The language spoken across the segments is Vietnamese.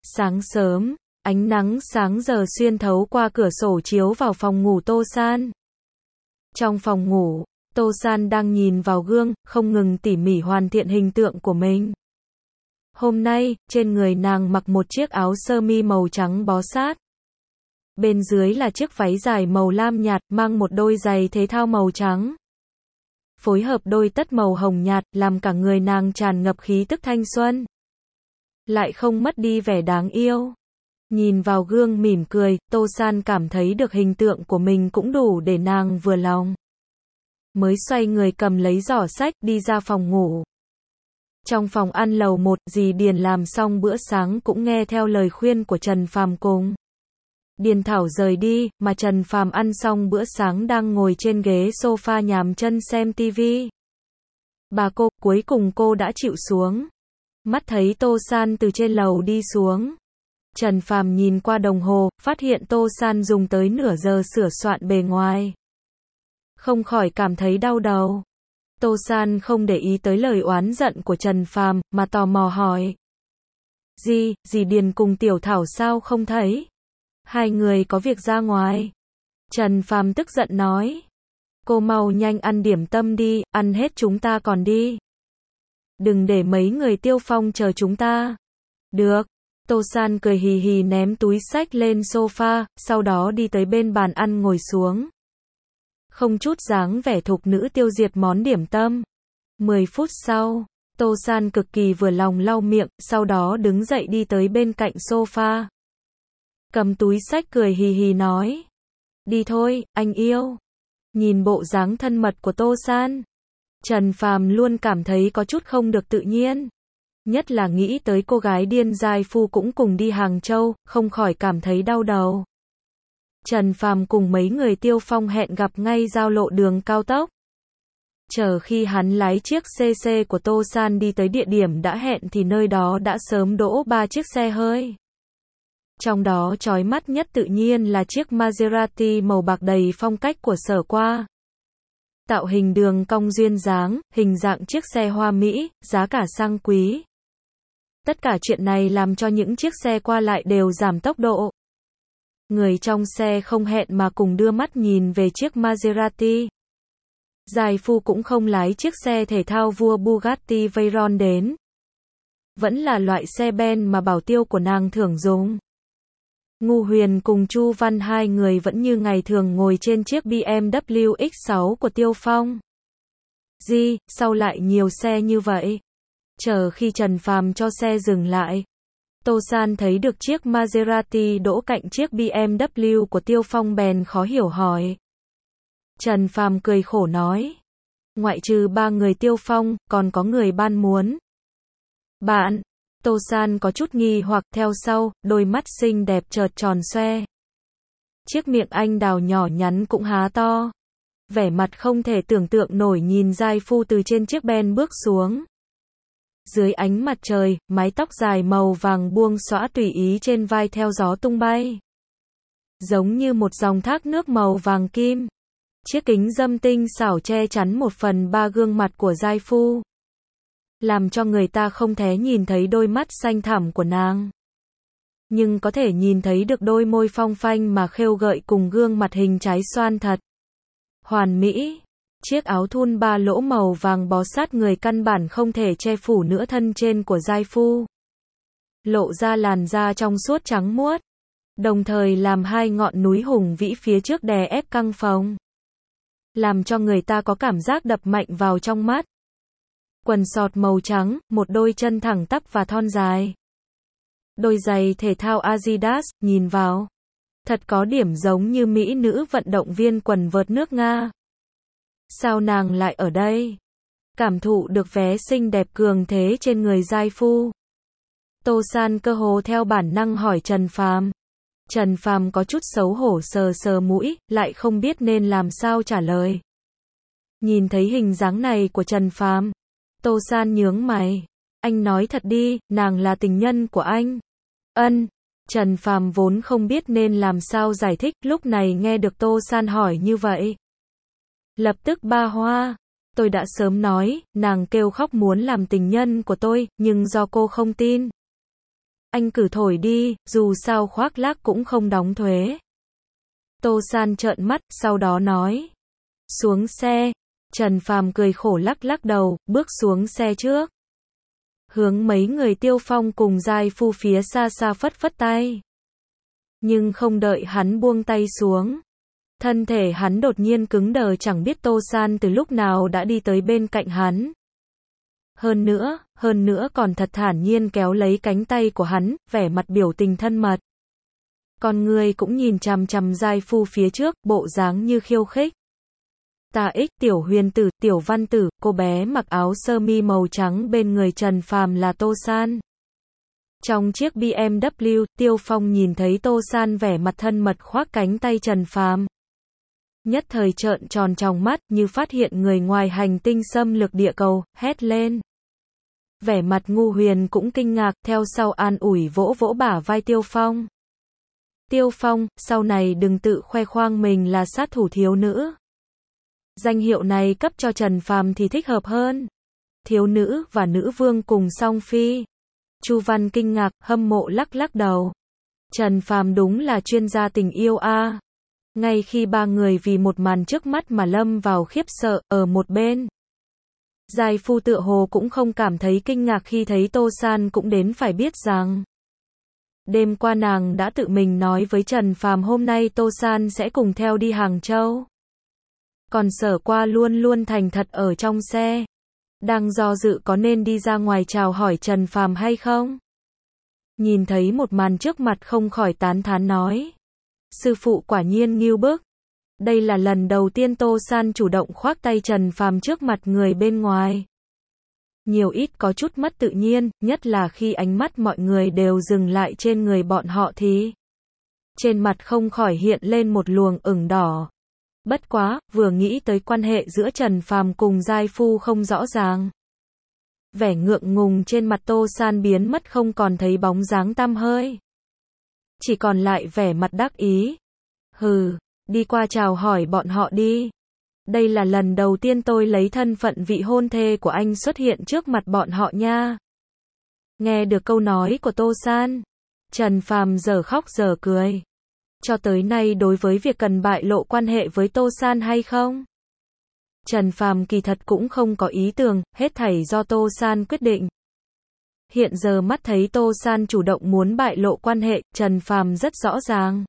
Sáng sớm, ánh nắng sáng giờ xuyên thấu qua cửa sổ chiếu vào phòng ngủ Tô San. Trong phòng ngủ, Tô San đang nhìn vào gương, không ngừng tỉ mỉ hoàn thiện hình tượng của mình. Hôm nay, trên người nàng mặc một chiếc áo sơ mi màu trắng bó sát. Bên dưới là chiếc váy dài màu lam nhạt, mang một đôi giày thể thao màu trắng. Phối hợp đôi tất màu hồng nhạt, làm cả người nàng tràn ngập khí tức thanh xuân. Lại không mất đi vẻ đáng yêu. Nhìn vào gương mỉm cười, Tô San cảm thấy được hình tượng của mình cũng đủ để nàng vừa lòng. Mới xoay người cầm lấy giỏ sách, đi ra phòng ngủ. Trong phòng ăn lầu 1, dì Điền làm xong bữa sáng cũng nghe theo lời khuyên của Trần Phàm cùng Điền Thảo rời đi, mà Trần Phàm ăn xong bữa sáng đang ngồi trên ghế sofa nhàm chân xem tivi. Bà cô, cuối cùng cô đã chịu xuống. Mắt thấy Tô San từ trên lầu đi xuống. Trần Phàm nhìn qua đồng hồ, phát hiện Tô San dùng tới nửa giờ sửa soạn bề ngoài. Không khỏi cảm thấy đau đầu. Tô San không để ý tới lời oán giận của Trần Phàm, mà tò mò hỏi. Dì Điền cùng Tiểu Thảo sao không thấy? Hai người có việc ra ngoài. Trần Phàm tức giận nói. Cô mau nhanh ăn điểm tâm đi, ăn hết chúng ta còn đi. Đừng để mấy người Tiêu Phong chờ chúng ta. Được. Tô San cười hì hì ném túi xách lên sofa, sau đó đi tới bên bàn ăn ngồi xuống. Không chút dáng vẻ thục nữ tiêu diệt món điểm tâm. 10 phút sau, Tô San cực kỳ vừa lòng lau miệng, sau đó đứng dậy đi tới bên cạnh sofa. Cầm túi xách cười hì hì nói. Đi thôi, anh yêu. Nhìn bộ dáng thân mật của Tô San, Trần Phàm luôn cảm thấy có chút không được tự nhiên. Nhất là nghĩ tới cô gái điên giai phu cũng cùng đi Hàng Châu, không khỏi cảm thấy đau đầu. Trần Phàm cùng mấy người Tiêu Phong hẹn gặp ngay giao lộ đường cao tốc. Chờ khi hắn lái chiếc CC của Tô San đi tới địa điểm đã hẹn thì nơi đó đã sớm đỗ 3 chiếc xe hơi. Trong đó chói mắt nhất tự nhiên là chiếc Maserati màu bạc đầy phong cách của Sở Qua. Tạo hình đường cong duyên dáng, hình dạng chiếc xe hoa mỹ, giá cả sang quý. Tất cả chuyện này làm cho những chiếc xe qua lại đều giảm tốc độ. Người trong xe không hẹn mà cùng đưa mắt nhìn về chiếc Maserati. Giai phu cũng không lái chiếc xe thể thao vua Bugatti Veyron đến. Vẫn là loại xe Ben mà bảo tiêu của nàng thường dùng. Ngu Huyền cùng Chu Văn hai người vẫn như ngày thường ngồi trên chiếc BMW X6 của Tiêu Phong. Sao lại nhiều xe như vậy? Chờ khi Trần Phàm cho xe dừng lại, Tô San thấy được chiếc Maserati đỗ cạnh chiếc BMW của Tiêu Phong bèn khó hiểu hỏi. Trần Phàm cười khổ nói. Ngoại trừ 3 người Tiêu Phong, còn có người ban muốn. Bạn. Tô San có chút nghi hoặc theo sau, đôi mắt xinh đẹp chợt tròn xoe. Chiếc miệng anh đào nhỏ nhắn cũng há to. Vẻ mặt không thể tưởng tượng nổi nhìn giai phu từ trên chiếc Ben bước xuống. Dưới ánh mặt trời, mái tóc dài màu vàng buông xõa tùy ý trên vai theo gió tung bay. Giống như một dòng thác nước màu vàng kim. Chiếc kính râm tinh xảo che chắn 1/3 gương mặt của giai phu. Làm cho người ta không thể nhìn thấy đôi mắt xanh thẳm của nàng. Nhưng có thể nhìn thấy được đôi môi phong phanh mà khêu gợi cùng gương mặt hình trái xoan thật hoàn mỹ. Chiếc áo thun 3 lỗ màu vàng bó sát người căn bản không thể che phủ nửa thân trên của giai phu. Lộ ra làn da trong suốt trắng muốt. Đồng thời làm 2 ngọn núi hùng vĩ phía trước đè ép căng phồng. Làm cho người ta có cảm giác đập mạnh vào trong mắt. Quần sọt màu trắng, một đôi chân thẳng tắp và thon dài. Đôi giày thể thao Adidas, nhìn vào. Thật có điểm giống như mỹ nữ vận động viên quần vợt nước Nga. Sao nàng lại ở đây? Cảm thụ được vé xinh đẹp cường thế trên người giai phu. Tô San cơ hồ theo bản năng hỏi Trần Phàm. Trần Phàm có chút xấu hổ sờ sờ mũi, lại không biết nên làm sao trả lời. Nhìn thấy hình dáng này của Trần Phàm, Tô San nhướng mày. Anh nói thật đi, nàng là tình nhân của anh. Ân. Trần Phàm vốn không biết nên làm sao giải thích, lúc này nghe được Tô San hỏi như vậy. Lập tức ba hoa. Tôi đã sớm nói, nàng kêu khóc muốn làm tình nhân của tôi, nhưng do cô không tin. Anh cứ thổi đi, dù sao khoác lác cũng không đóng thuế. Tô San trợn mắt, sau đó nói. Xuống xe. Trần Phàm cười khổ lắc lắc đầu, bước xuống xe trước. Hướng mấy người Tiêu Phong cùng Giai Phu phía xa xa phất phất tay. Nhưng không đợi hắn buông tay xuống. Thân thể hắn đột nhiên cứng đờ, chẳng biết Tô San từ lúc nào đã đi tới bên cạnh hắn. Hơn nữa còn thật thản nhiên kéo lấy cánh tay của hắn, vẻ mặt biểu tình thân mật. Con người cũng nhìn chằm chằm Giai Phu phía trước, bộ dáng như khiêu khích. Ta ích Tiểu Huyền Tử, Tiểu Văn Tử, cô bé mặc áo sơ mi màu trắng bên người Trần Phàm là Tô San. Trong chiếc BMW, Tiêu Phong nhìn thấy Tô San vẻ mặt thân mật khoác cánh tay Trần Phàm. Nhất thời trợn tròn tròng mắt như phát hiện người ngoài hành tinh xâm lược địa cầu, hét lên. Vẻ mặt Ngu Huyền cũng kinh ngạc, theo sau an ủi vỗ vỗ bả vai Tiêu Phong. Tiêu Phong, sau này đừng tự khoe khoang mình là sát thủ thiếu nữ. Danh hiệu này cấp cho Trần Phàm thì thích hợp hơn. Thiếu nữ và nữ vương cùng song phi. Chu Văn kinh ngạc, hâm mộ lắc lắc đầu. Trần Phàm đúng là chuyên gia tình yêu a. Ngay khi ba người vì một màn trước mắt mà lâm vào khiếp sợ, ở một bên. Giai Phu tựa hồ cũng không cảm thấy kinh ngạc khi thấy Tô San cũng đến, phải biết rằng. Đêm qua nàng đã tự mình nói với Trần Phàm hôm nay Tô San sẽ cùng theo đi Hàng Châu. Còn Sở Qua luôn luôn thành thật ở trong xe. Đang do dự có nên đi ra ngoài chào hỏi Trần Phàm hay không. Nhìn thấy một màn trước mặt không khỏi tán thán nói. Sư phụ quả nhiên ngưu bức. Đây là lần đầu tiên Tô San chủ động khoác tay Trần Phàm trước mặt người bên ngoài. Nhiều ít có chút mất tự nhiên, nhất là khi ánh mắt mọi người đều dừng lại trên người bọn họ thì trên mặt không khỏi hiện lên một luồng ửng đỏ. Bất quá, vừa nghĩ tới quan hệ giữa Trần Phàm cùng Giai Phu không rõ ràng. Vẻ ngượng ngùng trên mặt Tô San biến mất không còn thấy bóng dáng tăm hơi. Chỉ còn lại vẻ mặt đắc ý. Hừ, đi qua chào hỏi bọn họ đi. Đây là lần đầu tiên tôi lấy thân phận vị hôn thê của anh xuất hiện trước mặt bọn họ nha. Nghe được câu nói của Tô San, Trần Phàm giờ khóc giờ cười. Cho tới nay đối với việc cần bại lộ quan hệ với Tô San hay không, Trần Phàm kỳ thật cũng không có ý tưởng, hết thảy do Tô San quyết định. Hiện giờ mắt thấy Tô San chủ động muốn bại lộ quan hệ, Trần Phàm rất rõ ràng.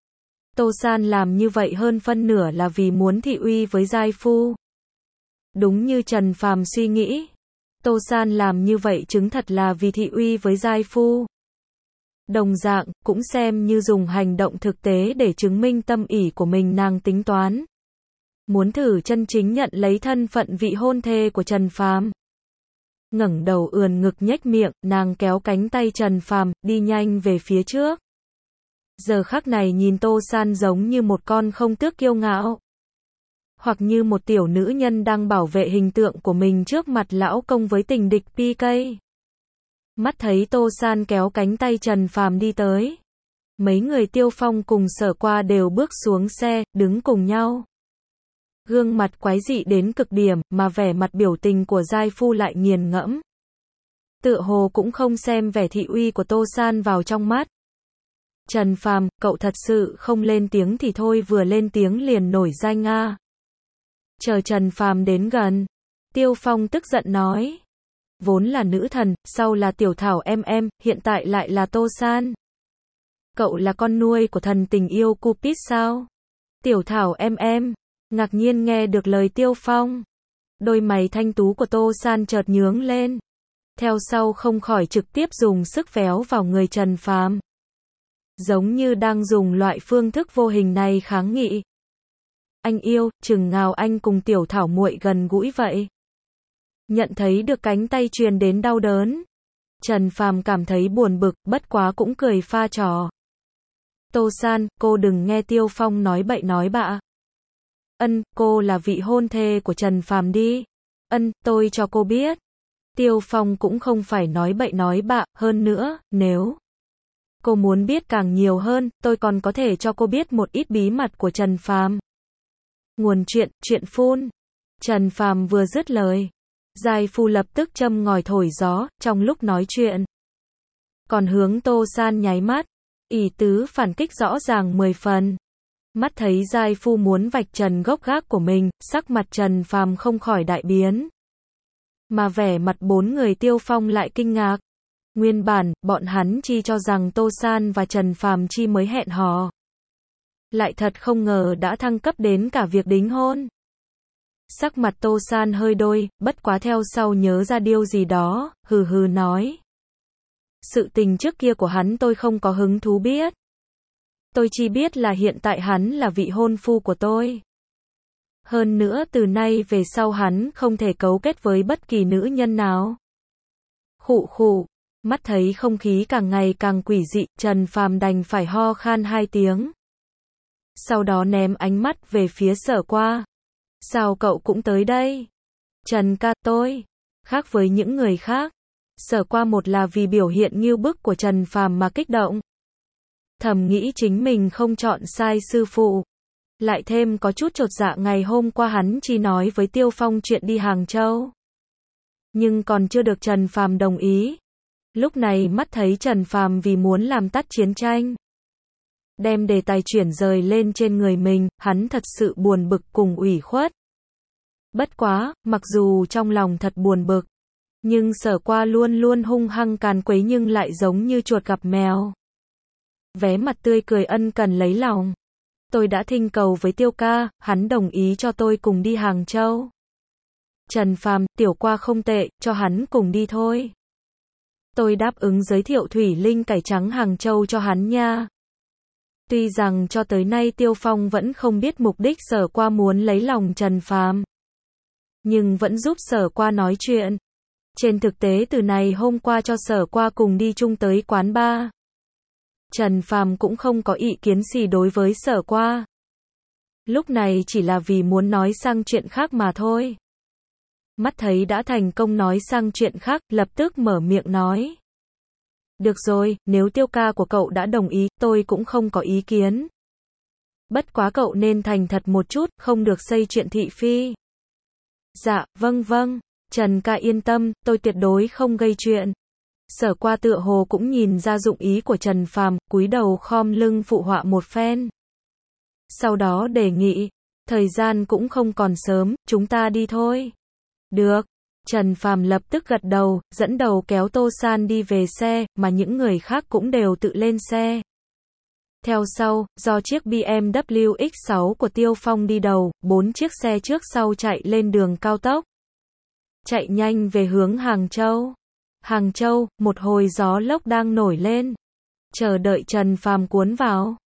Tô San làm như vậy hơn phân nửa là vì muốn thị uy với Giai Phu. Đúng như Trần Phàm suy nghĩ, Tô San làm như vậy chứng thật là vì thị uy với Giai Phu. Đồng dạng, cũng xem như dùng hành động thực tế để chứng minh tâm ý của mình. Nàng tính toán muốn thử chân chính nhận lấy thân phận vị hôn thê của Trần Phàm. Ngẩng đầu ườn ngực nhếch miệng, nàng kéo cánh tay Trần Phàm, đi nhanh về phía trước. Giờ khắc này nhìn Tô San giống như một con không tước kiêu ngạo, hoặc như một tiểu nữ nhân đang bảo vệ hình tượng của mình trước mặt lão công với tình địch PK. Mắt thấy Tô San kéo cánh tay Trần Phàm đi tới, mấy người Tiêu Phong cùng Sở Qua đều bước xuống xe, đứng cùng nhau. Gương mặt quái dị đến cực điểm, mà vẻ mặt biểu tình của Giai Phu lại nghiền ngẫm. Tựa hồ cũng không xem vẻ thị uy của Tô San vào trong mắt. Trần Phàm, cậu thật sự không lên tiếng thì thôi, vừa lên tiếng liền nổi danh a. Chờ Trần Phàm đến gần, Tiêu Phong tức giận nói. Vốn là nữ thần, sau là Tiểu Thảo em, hiện tại lại là Tô San. Cậu là con nuôi của thần tình yêu Cupid sao? Tiểu Thảo em, ngạc nhiên nghe được lời Tiêu Phong. Đôi mày thanh tú của Tô San chợt nhướng lên. Theo sau không khỏi trực tiếp dùng sức véo vào người Trần Phàm. Giống như đang dùng loại phương thức vô hình này kháng nghị. Anh yêu, chừng nào anh cùng Tiểu Thảo muội gần gũi vậy? Nhận thấy được cánh tay truyền đến đau đớn, Trần Phàm cảm thấy buồn bực, bất quá cũng cười pha trò. Tô San, cô đừng nghe Tiêu Phong nói bậy nói bạ. Cô là vị hôn thê của Trần Phàm đi. Tôi cho cô biết. Tiêu Phong cũng không phải nói bậy nói bạ, hơn nữa, nếu cô muốn biết càng nhiều hơn, tôi còn có thể cho cô biết một ít bí mật của Trần Phàm. Nguồn chuyện phun. Trần Phàm vừa dứt lời, Giai Phu lập tức châm ngòi thổi gió, trong lúc nói chuyện. còn hướng Tô San nháy mắt, ý tứ phản kích rõ ràng 10 phần. Mắt thấy giai phu muốn vạch trần gốc gác của mình, sắc mặt Trần Phàm không khỏi đại biến. Mà vẻ mặt bốn người Tiêu Phong lại kinh ngạc. Nguyên bản, bọn hắn chi cho rằng Tô San và Trần Phàm chi mới hẹn hò. Lại thật không ngờ đã thăng cấp đến cả việc đính hôn. Sắc mặt Tô San hơi đôi, bất quá theo sau nhớ ra điều gì đó, hừ hừ nói. Sự tình trước kia của hắn tôi không có hứng thú biết. Tôi chỉ biết là hiện tại hắn là vị hôn phu của tôi. Hơn nữa từ nay về sau hắn không thể cấu kết với bất kỳ nữ nhân nào. Khụ khụ, mắt thấy không khí càng ngày càng quỷ dị, Trần Phàm đành phải ho khan 2 tiếng. Sau đó ném ánh mắt về phía Sở Qua. Sao cậu cũng tới đây? Trần ca, tôi khác với những người khác. Sở Qua một là vì biểu hiện ngưu bức của Trần Phàm mà kích động. Thầm nghĩ chính mình không chọn sai sư phụ. Lại thêm có chút chột dạ ngày hôm qua hắn chỉ nói với Tiêu Phong chuyện đi Hàng Châu. Nhưng còn chưa được Trần Phàm đồng ý. Lúc này mắt thấy Trần Phàm vì muốn làm tắt chiến tranh. Đem đề tài chuyển rời lên trên người mình, hắn thật sự buồn bực cùng ủy khuất. Bất quá, mặc dù trong lòng thật buồn bực. Nhưng Sở Qua luôn luôn hung hăng càn quấy nhưng lại giống như chuột gặp mèo. Vé mặt tươi cười ân cần lấy lòng. Tôi đã thỉnh cầu với Tiêu ca, hắn đồng ý cho tôi cùng đi Hàng Châu. Trần Phàm, Tiểu Qua không tệ, cho hắn cùng đi thôi. Tôi đáp ứng giới thiệu thủy linh cải trắng Hàng Châu cho hắn nha. Tuy rằng cho tới nay Tiêu Phong vẫn không biết mục đích Sở Qua muốn lấy lòng Trần Phàm, nhưng vẫn giúp Sở Qua nói chuyện. Trên thực tế từ này hôm qua cho Sở Qua cùng đi chung tới quán bar. Trần Phàm cũng không có ý kiến gì đối với Sở Qua. Lúc này chỉ là vì muốn nói sang chuyện khác mà thôi. Mắt thấy đã thành công nói sang chuyện khác, lập tức mở miệng nói. Được rồi, nếu Tiêu ca của cậu đã đồng ý, tôi cũng không có ý kiến. Bất quá cậu nên thành thật một chút, không được xây chuyện thị phi. Dạ, vâng vâng, Trần ca yên tâm, tôi tuyệt đối không gây chuyện. Sở Qua tựa hồ cũng nhìn ra dụng ý của Trần Phàm, cúi đầu khom lưng phụ họa một phen. Sau đó đề nghị, thời gian cũng không còn sớm, chúng ta đi thôi. Được. Trần Phàm lập tức gật đầu, dẫn đầu kéo Tô San đi về xe, mà những người khác cũng đều tự lên xe. Theo sau, do chiếc BMW X6 của Tiêu Phong đi đầu, 4 chiếc xe trước sau chạy lên đường cao tốc. Chạy nhanh về hướng Hàng Châu. Hàng Châu, một hồi gió lốc đang nổi lên. Chờ đợi Trần Phàm cuốn vào.